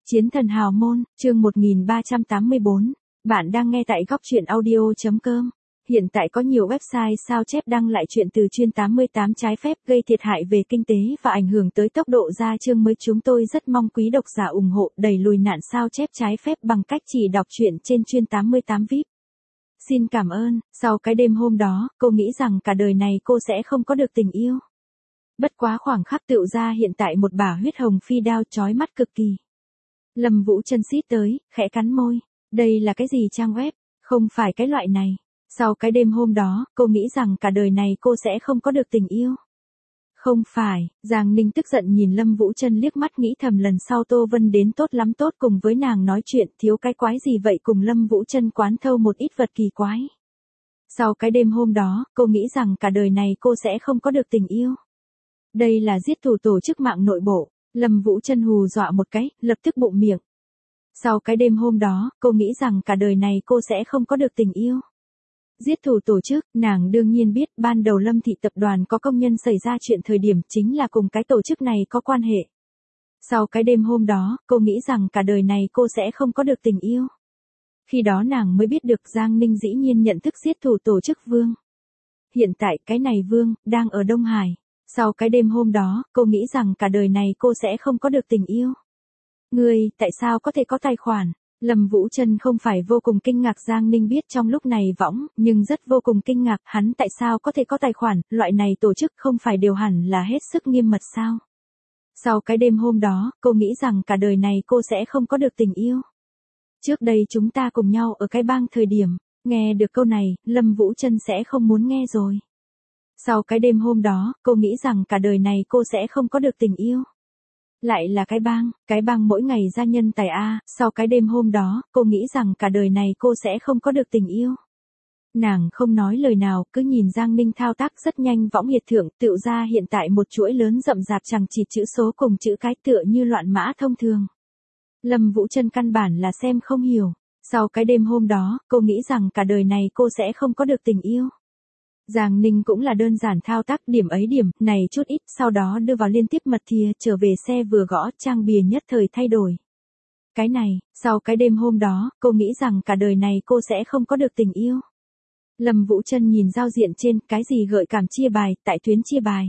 Chiến thần hào môn, chương 1384. Bạn đang nghe tại góc truyện audio.com. Hiện tại có nhiều website sao chép đăng lại chuyện từ chuyên 88 trái phép gây thiệt hại về kinh tế và ảnh hưởng tới tốc độ ra chương mới. Chúng tôi rất mong quý độc giả ủng hộ đẩy lùi nạn sao chép trái phép bằng cách chỉ đọc truyện trên chuyên 88 VIP. Xin cảm ơn. Sau cái đêm hôm đó, cô nghĩ rằng cả đời này cô sẽ không có được tình yêu. Bất quá khoảng khắc tựu ra hiện tại một bả huyết hồng phi đao chói mắt cực kỳ. Lâm Vũ Chân xít tới, khẽ cắn môi. Đây là cái gì trang web? Không phải cái loại này. Sau cái đêm hôm đó, cô nghĩ rằng cả đời này cô sẽ không có được tình yêu. Không phải, Giang Ninh tức giận nhìn Lâm Vũ Chân liếc mắt nghĩ thầm lần sau Tô Vân đến tốt lắm tốt cùng với nàng nói chuyện thiếu cái quái gì vậy cùng Lâm Vũ Chân quán thâu một ít vật kỳ quái. Sau cái đêm hôm đó, cô nghĩ rằng cả đời này cô sẽ không có được tình yêu. Đây là giết thủ tổ chức mạng nội bộ. Lâm Vũ Chân hù dọa một cái, lập tức bụng miệng. Sau cái đêm hôm đó, cô nghĩ rằng cả đời này cô sẽ không có được tình yêu. Giết thủ tổ chức, nàng đương nhiên biết ban đầu Lâm thị tập đoàn có công nhân xảy ra chuyện thời điểm chính là cùng cái tổ chức này có quan hệ. Sau cái đêm hôm đó, cô nghĩ rằng cả đời này cô sẽ không có được tình yêu. Khi đó nàng mới biết được Giang Ninh dĩ nhiên nhận thức giết thủ tổ chức Vương. Hiện tại cái này Vương, đang ở Đông Hải. Sau cái đêm hôm đó, cô nghĩ rằng cả đời này cô sẽ không có được tình yêu. Ngươi, tại sao có thể có tài khoản? Lâm Vũ Chân không phải vô cùng kinh ngạc Giang Ninh biết trong lúc này võng, nhưng rất vô cùng kinh ngạc hắn tại sao có thể có tài khoản, loại này tổ chức không phải điều hẳn là hết sức nghiêm mật sao? Sau cái đêm hôm đó, cô nghĩ rằng cả đời này cô sẽ không có được tình yêu. Trước đây chúng ta cùng nhau ở cái bang thời điểm, nghe được câu này, Lâm Vũ Chân sẽ không muốn nghe rồi. Sau cái đêm hôm đó, cô nghĩ rằng cả đời này cô sẽ không có được tình yêu. Lại là cái bang mỗi ngày ra nhân tài A, sau cái đêm hôm đó, cô nghĩ rằng cả đời này cô sẽ không có được tình yêu. Nàng không nói lời nào, cứ nhìn Giang Ninh thao tác rất nhanh võng hiệt thượng, tựu ra hiện tại một chuỗi lớn rậm rạp chằng chịt chữ số cùng chữ cái tựa như loạn mã thông thường. Lâm Vũ Chân căn bản là xem không hiểu. Sau cái đêm hôm đó, cô nghĩ rằng cả đời này cô sẽ không có được tình yêu. Giang Ninh cũng là đơn giản thao tác điểm ấy điểm, này chút ít, sau đó đưa vào liên tiếp mật thìa, trở về xe vừa gõ, trang bìa nhất thời thay đổi. Cái này, sau cái đêm hôm đó, cô nghĩ rằng cả đời này cô sẽ không có được tình yêu. Lâm Vũ Chân nhìn giao diện trên, cái gì gợi cảm chia bài, tại tuyến chia bài.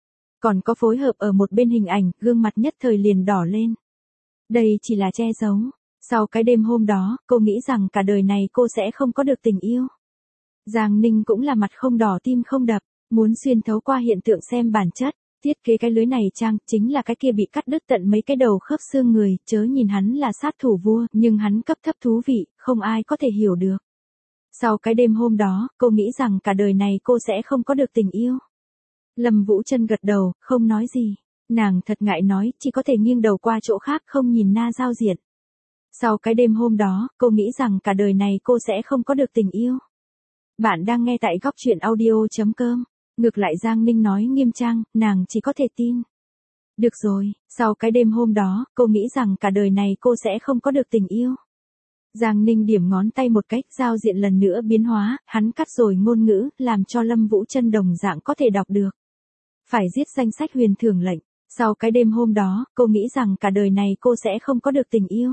Còn có phối hợp ở một bên hình ảnh, gương mặt nhất thời liền đỏ lên. Đây chỉ là che giấu. Sau cái đêm hôm đó, cô nghĩ rằng cả đời này cô sẽ không có được tình yêu. Giang Ninh cũng là mặt không đỏ tim không đập, muốn xuyên thấu qua hiện tượng xem bản chất, thiết kế cái lưới này trang, chính là cái kia bị cắt đứt tận mấy cái đầu khớp xương người, chớ nhìn hắn là sát thủ vua, nhưng hắn cấp thấp thú vị, không ai có thể hiểu được. Sau cái đêm hôm đó, cô nghĩ rằng cả đời này cô sẽ không có được tình yêu. Lâm Vũ Chân gật đầu, không nói gì, nàng thật ngại nói, chỉ có thể nghiêng đầu qua chỗ khác không nhìn na giao diện. Sau cái đêm hôm đó, cô nghĩ rằng cả đời này cô sẽ không có được tình yêu. Bạn đang nghe tại góc truyện audio.com. Ngược lại Giang Ninh nói nghiêm trang, nàng chỉ có thể tin. Được rồi, sau cái đêm hôm đó, cô nghĩ rằng cả đời này cô sẽ không có được tình yêu. Giang Ninh điểm ngón tay một cách, giao diện lần nữa biến hóa, hắn cắt rồi ngôn ngữ, làm cho Lâm Vũ Chân đồng dạng có thể đọc được. Phải giết danh sách huyền thưởng lệnh. Sau cái đêm hôm đó, cô nghĩ rằng cả đời này cô sẽ không có được tình yêu.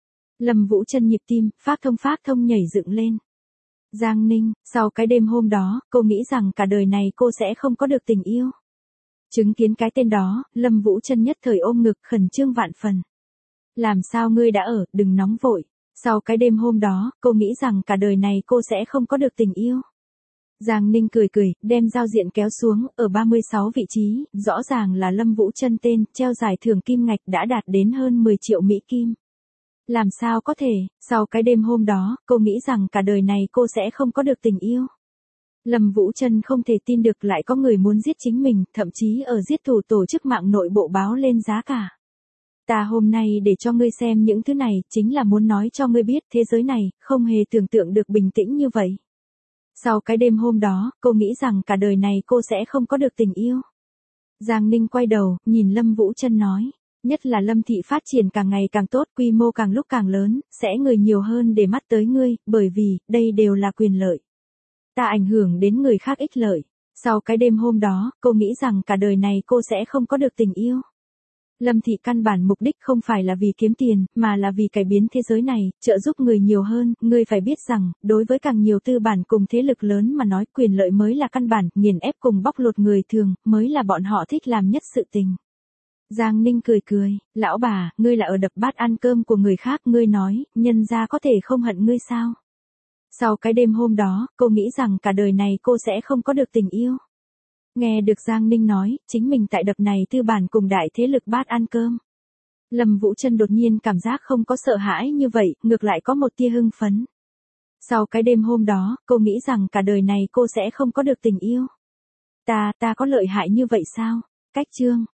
Lâm Vũ Chân nhịp tim, phát thông nhảy dựng lên. Giang Ninh, sau cái đêm hôm đó, cô nghĩ rằng cả đời này cô sẽ không có được tình yêu. Chứng kiến cái tên đó, Lâm Vũ Chân nhất thời ôm ngực khẩn trương vạn phần. Làm sao ngươi đã ở, đừng nóng vội. Sau cái đêm hôm đó, cô nghĩ rằng cả đời này cô sẽ không có được tình yêu. Giang Ninh cười cười, đem giao diện kéo xuống, ở 36 vị trí, rõ ràng là Lâm Vũ Chân tên, treo giải thưởng kim ngạch đã đạt đến hơn 10 triệu Mỹ Kim. Làm sao có thể, sau cái đêm hôm đó, cô nghĩ rằng cả đời này cô sẽ không có được tình yêu. Lâm Vũ Chân không thể tin được lại có người muốn giết chính mình, thậm chí ở giết thủ tổ chức mạng nội bộ báo lên giá cả. Ta hôm nay để cho ngươi xem những thứ này, chính là muốn nói cho ngươi biết thế giới này, không hề tưởng tượng được bình tĩnh như vậy. Sau cái đêm hôm đó, cô nghĩ rằng cả đời này cô sẽ không có được tình yêu. Giang Ninh quay đầu, nhìn Lâm Vũ Chân nói. Nhất là Lâm thị phát triển càng ngày càng tốt, quy mô càng lúc càng lớn, sẽ người nhiều hơn để mắt tới ngươi, bởi vì, đây đều là quyền lợi. Ta ảnh hưởng đến người khác ích lợi. Sau cái đêm hôm đó, cô nghĩ rằng cả đời này cô sẽ không có được tình yêu. Lâm Thị căn bản mục đích không phải là vì kiếm tiền, mà là vì cải biến thế giới này, trợ giúp người nhiều hơn. Ngươi phải biết rằng, đối với càng nhiều tư bản cùng thế lực lớn mà nói, quyền lợi mới là căn bản, nghiền ép cùng bóc lột người thường, mới là bọn họ thích làm nhất sự tình. Giang Ninh cười cười, lão bà, ngươi là ở đập bát ăn cơm của người khác, ngươi nói, nhân gia có thể không hận ngươi sao? Sau cái đêm hôm đó, cô nghĩ rằng cả đời này cô sẽ không có được tình yêu. Nghe được Giang Ninh nói, chính mình tại đập này tư bản cùng đại thế lực bát ăn cơm. Lâm Vũ Trân đột nhiên cảm giác không có sợ hãi như vậy, ngược lại có một tia hưng phấn. Sau cái đêm hôm đó, cô nghĩ rằng cả đời này cô sẽ không có được tình yêu. Ta có lợi hại như vậy sao? Cách chương